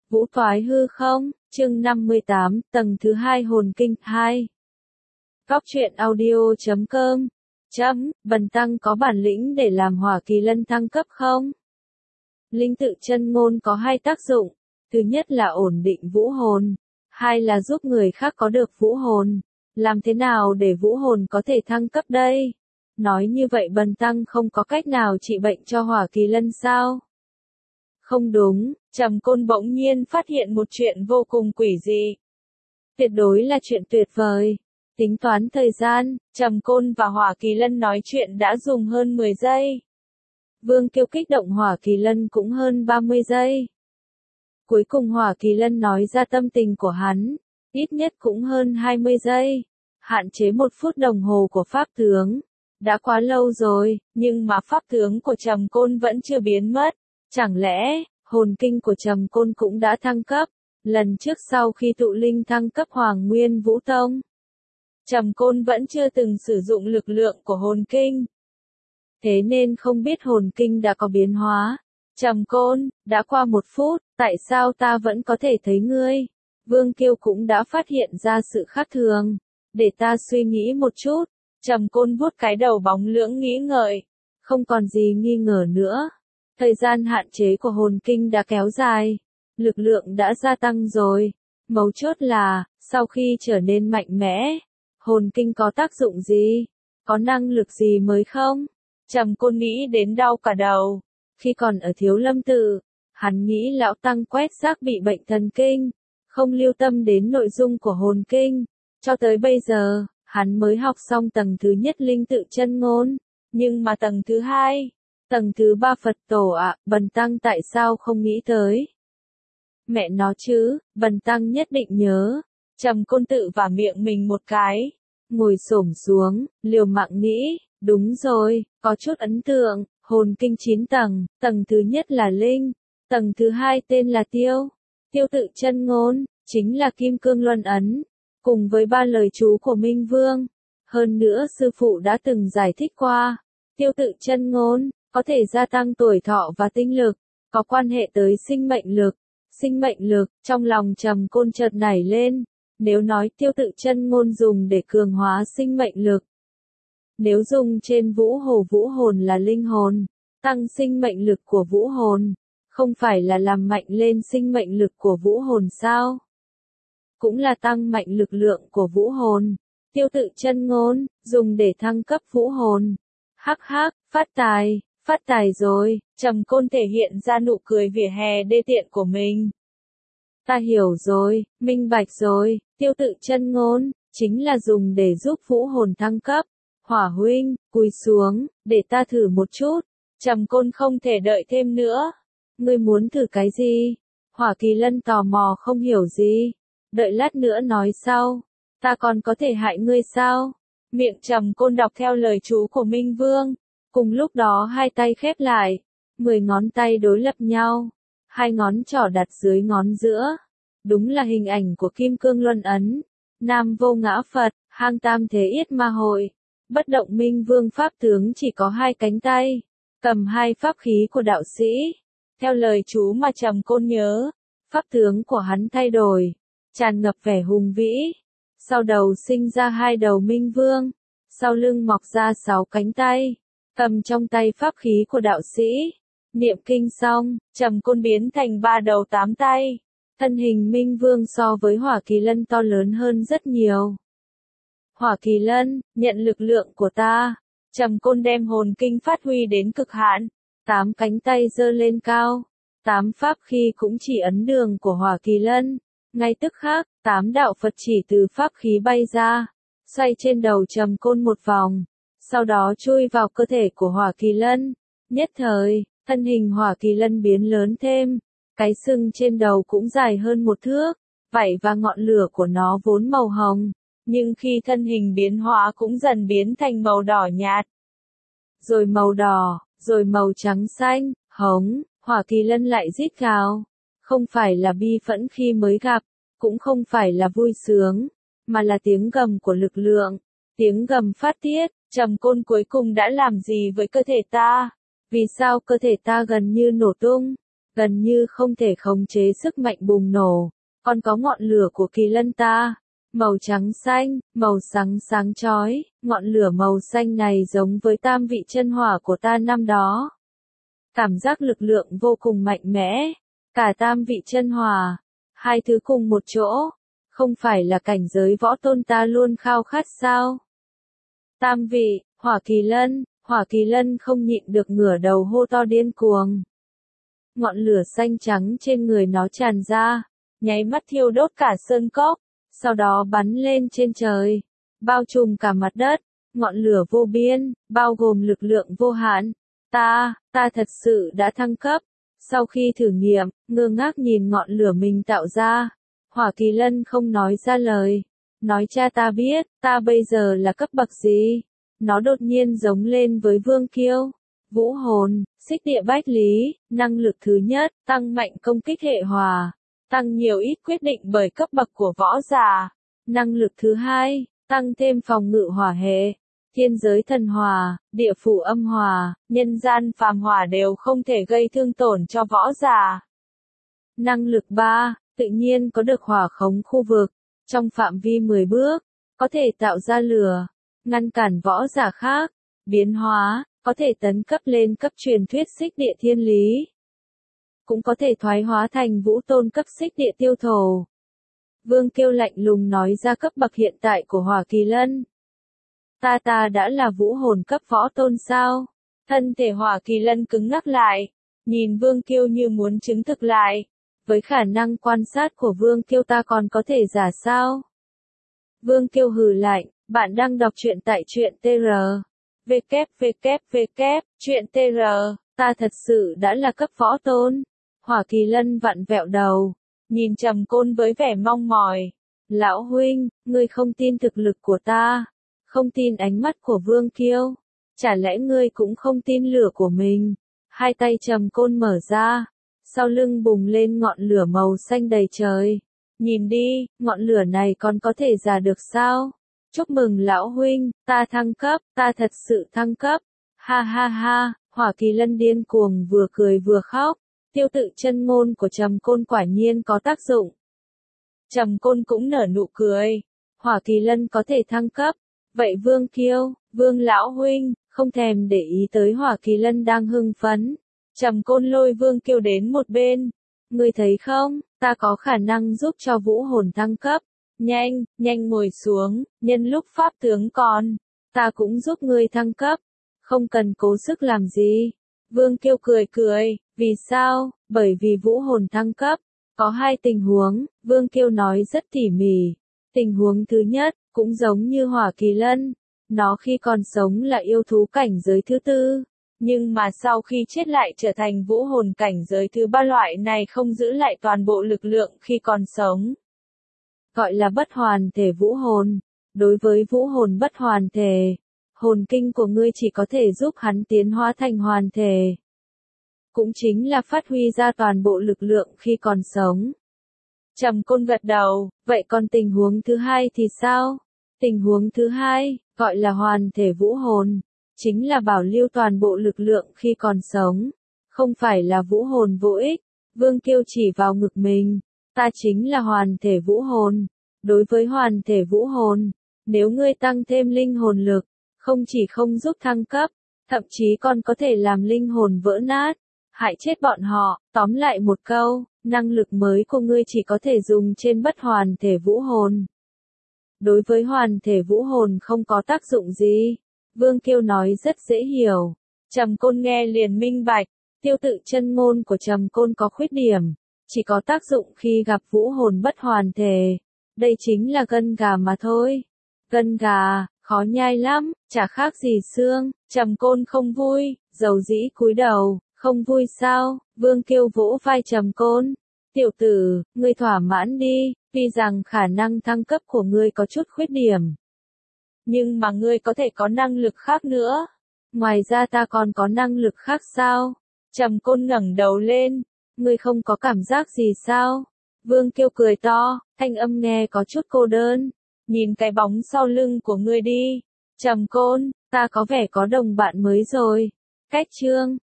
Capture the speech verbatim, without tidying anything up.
Vũ thoái hư không, chương năm mươi tám, tầng thứ hai hồn kinh, hai. Góc truyện audio chấm com, chấm, Bần tăng có bản lĩnh để làm hỏa kỳ lân thăng cấp không? Linh tự chân ngôn có hai tác dụng, thứ nhất là ổn định vũ hồn, hai là giúp người khác có được vũ hồn. Làm thế nào để vũ hồn có thể thăng cấp đây? Nói như vậy bần tăng không có cách nào trị bệnh cho hỏa kỳ lân sao? Không đúng, Trầm Côn bỗng nhiên phát hiện một chuyện vô cùng quỷ dị. Tuyệt đối là chuyện tuyệt vời. Tính toán thời gian, Trầm Côn và Hỏa Kỳ Lân nói chuyện đã dùng hơn mười giây. Vương Kiêu kích động Hỏa Kỳ Lân cũng hơn ba mươi giây. Cuối cùng Hỏa Kỳ Lân nói ra tâm tình của hắn, ít nhất cũng hơn hai mươi giây. Hạn chế một phút đồng hồ của pháp tướng. Đã quá lâu rồi, nhưng mà pháp tướng của Trầm Côn vẫn chưa biến mất. Chẳng lẽ, hồn kinh của Trầm Côn cũng đã thăng cấp, lần trước sau khi tụ linh thăng cấp Hoàng Nguyên Vũ Tông. Trầm Côn vẫn chưa từng sử dụng lực lượng của hồn kinh. Thế nên không biết hồn kinh đã có biến hóa. Trầm Côn, đã qua một phút, tại sao ta vẫn có thể thấy ngươi? Vương Kiêu cũng đã phát hiện ra sự khác thường. Để ta suy nghĩ một chút. Trầm Côn vuốt cái đầu bóng lưỡng nghĩ ngợi. Không còn gì nghi ngờ nữa. Thời gian hạn chế của hồn kinh đã kéo dài. Lực lượng đã gia tăng rồi. Mấu chốt là, sau khi trở nên mạnh mẽ, hồn kinh có tác dụng gì? Có năng lực gì mới không? Trầm Côn nghĩ đến đau cả đầu. Khi còn ở Thiếu Lâm Tự, hắn nghĩ lão tăng quét rác bị bệnh thần kinh, không lưu tâm đến nội dung của hồn kinh. Cho tới bây giờ, hắn mới học xong tầng thứ nhất linh tự chân ngôn. Nhưng mà tầng thứ hai, tầng thứ ba Phật tổ ạ, à, bần tăng tại sao không nghĩ tới? Mẹ nó chứ, bần tăng nhất định nhớ. Trầm Côn tự vả miệng mình một cái, ngồi xổm xuống, liều mạng nghĩ, đúng rồi, có chút ấn tượng, hồn kinh chín tầng, tầng thứ nhất là linh, tầng thứ hai tên là tiêu, tiêu tự chân ngôn, chính là kim cương luân ấn, cùng với ba lời chú của Minh Vương. Hơn nữa sư phụ đã từng giải thích qua, tiêu tự chân ngôn, có thể gia tăng tuổi thọ và tinh lực, có quan hệ tới sinh mệnh lực. Sinh mệnh lực, trong lòng Trầm Côn chợt nảy lên, nếu nói tiêu tự chân ngôn dùng để cường hóa sinh mệnh lực. Nếu dùng trên vũ hồ vũ hồn là linh hồn, tăng sinh mệnh lực của vũ hồn, không phải là làm mạnh lên sinh mệnh lực của vũ hồn sao? Cũng là tăng mạnh lực lượng của vũ hồn. Tiêu tự chân ngôn, dùng để thăng cấp vũ hồn. Hắc hắc, phát tài. Phát tài rồi, Trầm Côn thể hiện ra nụ cười vỉa hè đê tiện của mình. Ta hiểu rồi, minh bạch rồi, tiêu tự chân ngôn, chính là dùng để giúp vũ hồn thăng cấp. Hỏa huynh, cúi xuống, để ta thử một chút. Trầm Côn không thể đợi thêm nữa. Ngươi muốn thử cái gì? Hỏa Kỳ Lân tò mò không hiểu gì. Đợi lát nữa nói sau. Ta còn có thể hại ngươi sao? Miệng Trầm Côn đọc theo lời chú của Minh Vương. Cùng lúc đó hai tay khép lại, mười ngón tay đối lập nhau, hai ngón trỏ đặt dưới ngón giữa. Đúng là hình ảnh của Kim Cương Luân Ấn, Nam Vô Ngã Phật, Hang Tam Thế Yết Ma Hội. Bất động Minh Vương pháp tướng chỉ có hai cánh tay, cầm hai pháp khí của đạo sĩ. Theo lời chú mà Trầm Côn nhớ, pháp tướng của hắn thay đổi, tràn ngập vẻ hùng vĩ. Sau đầu sinh ra hai đầu Minh Vương, sau lưng mọc ra sáu cánh tay. Cầm trong tay pháp khí của đạo sĩ, niệm kinh xong, Trầm Côn biến thành ba đầu tám tay. Thân hình Minh Vương so với Hỏa Kỳ Lân to lớn hơn rất nhiều. Hỏa Kỳ Lân, nhận lực lượng của ta. Trầm Côn đem hồn kinh phát huy đến cực hạn, tám cánh tay giơ lên cao, tám pháp khí cũng chỉ ấn đường của Hỏa Kỳ Lân. Ngay tức khắc, tám đạo Phật chỉ từ pháp khí bay ra, xoay trên đầu Trầm Côn một vòng. Sau đó chui vào cơ thể của Hỏa Kỳ Lân. Nhất thời, thân hình Hỏa Kỳ Lân biến lớn thêm. Cái sừng trên đầu cũng dài hơn một thước. Vảy và ngọn lửa của nó vốn màu hồng. Nhưng khi thân hình biến hóa cũng dần biến thành màu đỏ nhạt. Rồi màu đỏ, rồi màu trắng xanh, hống. Hỏa Kỳ Lân lại rít gào. Không phải là bi phẫn khi mới gặp. Cũng không phải là vui sướng. Mà là tiếng gầm của lực lượng. Tiếng gầm phát tiết. Trầm Côn cuối cùng đã làm gì với cơ thể ta? Vì sao cơ thể ta gần như nổ tung? gần như không thể khống chế sức mạnh bùng nổ. Còn có ngọn lửa của kỳ lân ta, màu trắng xanh, màu sáng sáng chói, ngọn lửa màu xanh này giống với tam vị chân hỏa của ta năm đó. Cảm giác lực lượng vô cùng mạnh mẽ, cả tam vị chân hỏa, hai thứ cùng một chỗ, không phải là cảnh giới võ tôn ta luôn khao khát sao? Tam vị, hỏa kỳ lân, hỏa kỳ lân không nhịn được ngửa đầu hô to điên cuồng. Ngọn lửa xanh trắng trên người nó tràn ra, nháy mắt thiêu đốt cả sơn cốc, sau đó bắn lên trên trời, bao trùm cả mặt đất, ngọn lửa vô biên, bao gồm lực lượng vô hạn. Ta, ta thật sự đã thăng cấp. Sau khi thử nghiệm, ngơ ngác nhìn ngọn lửa mình tạo ra, hỏa kỳ lân không nói ra lời. Nói cha ta biết, ta bây giờ là cấp bậc gì? Nó đột nhiên giống lên với Vương Kiêu. Vũ hồn, xích địa bách lý, năng lực thứ nhất, tăng mạnh công kích hệ hỏa, tăng nhiều ít quyết định bởi cấp bậc của võ giả. Năng lực thứ hai, tăng thêm phòng ngự hỏa hệ. Thiên giới thần hỏa, địa phủ âm hỏa, nhân gian phàm hỏa đều không thể gây thương tổn cho võ giả. Năng lực ba, tự nhiên có được hỏa khống khu vực, trong phạm vi mười bước, có thể tạo ra lửa, ngăn cản võ giả khác, biến hóa, có thể tấn cấp lên cấp truyền thuyết xích địa thiên lý. Cũng có thể thoái hóa thành vũ tôn cấp xích địa tiêu thổ. Vương Kiêu lạnh lùng nói ra cấp bậc hiện tại của hỏa kỳ lân. Ta ta đã là vũ hồn cấp võ tôn sao? Thân thể hỏa kỳ lân cứng ngắc lại, nhìn Vương Kiêu như muốn chứng thực lại. Với khả năng quan sát của Vương Kiêu ta còn có thể giả sao? Vương Kiêu hừ lạnh, bạn đang đọc truyện tại truyện tê rờ. www, truyện tê rờ, ta thật sự đã là cấp võ tôn. Hỏa kỳ lân vặn vẹo đầu, nhìn Trầm Côn với vẻ mong mỏi. Lão huynh, ngươi không tin thực lực của ta, không tin ánh mắt của Vương Kiêu, chả lẽ ngươi cũng không tin lửa của mình? Hai tay Trầm Côn mở ra, sau lưng bùng lên ngọn lửa màu xanh đầy trời. Nhìn đi, ngọn lửa này còn có thể giả được sao? Chúc mừng lão huynh, ta thăng cấp, ta thật sự thăng cấp. Ha ha ha, hỏa kỳ lân điên cuồng vừa cười vừa khóc. Tiêu tự chân ngôn của Trầm Côn quả nhiên có tác dụng. Trầm Côn cũng nở nụ cười. Hỏa kỳ lân có thể thăng cấp. Vậy Vương Kiêu, Vương lão huynh, không thèm để ý tới hỏa kỳ lân đang hưng phấn. Trầm Côn lôi Vương Kiêu đến một bên. Ngươi thấy không, ta có khả năng giúp cho vũ hồn thăng cấp. Nhanh, nhanh ngồi xuống, nhân lúc pháp tướng còn, ta cũng giúp ngươi thăng cấp. Không cần cố sức làm gì. Vương Kiêu cười cười, vì sao? Bởi vì vũ hồn thăng cấp. Có hai tình huống, Vương Kiêu nói rất tỉ mỉ. Tình huống thứ nhất, cũng giống như hỏa kỳ lân. Nó khi còn sống là yêu thú cảnh giới thứ tư. Nhưng mà sau khi chết lại trở thành vũ hồn cảnh giới thứ ba, loại này không giữ lại toàn bộ lực lượng khi còn sống. Gọi là bất hoàn thể vũ hồn. Đối với vũ hồn bất hoàn thể, hồn kinh của ngươi chỉ có thể giúp hắn tiến hóa thành hoàn thể. Cũng chính là phát huy ra toàn bộ lực lượng khi còn sống. Trầm Côn gật đầu, vậy còn tình huống thứ hai thì sao? Tình huống thứ hai, gọi là hoàn thể vũ hồn, chính là bảo lưu toàn bộ lực lượng khi còn sống. Không phải là vũ hồn vô ích. Vương Kiêu chỉ vào ngực mình. Ta chính là hoàn thể vũ hồn. Đối với hoàn thể vũ hồn, nếu ngươi tăng thêm linh hồn lực, không chỉ không giúp thăng cấp, thậm chí còn có thể làm linh hồn vỡ nát, hại chết bọn họ. Tóm lại một câu, năng lực mới của ngươi chỉ có thể dùng trên bất hoàn thể vũ hồn. Đối với hoàn thể vũ hồn không có tác dụng gì. Vương Kiêu nói rất dễ hiểu. Trầm Côn nghe liền minh bạch. Tiêu tự chân ngôn của Trầm Côn có khuyết điểm, chỉ có tác dụng khi gặp vũ hồn bất hoàn thể. Đây chính là gân gà mà thôi. Gân gà, khó nhai lắm, chả khác gì xương. Trầm Côn không vui, dầu dĩ cúi đầu. Không vui sao? Vương Kiêu vỗ vai Trầm Côn. Tiểu tử, ngươi thỏa mãn đi, tuy rằng khả năng thăng cấp của ngươi có chút khuyết điểm. Nhưng mà ngươi có thể có năng lực khác nữa. Ngoài ra ta còn có năng lực khác sao? Trầm Côn ngẩng đầu lên. Ngươi không có cảm giác gì sao? Vương Kiêu cười to, thanh âm nghe có chút cô đơn. Nhìn cái bóng sau lưng của ngươi đi. Trầm Côn, ta có vẻ có đồng bạn mới rồi. Cách chương.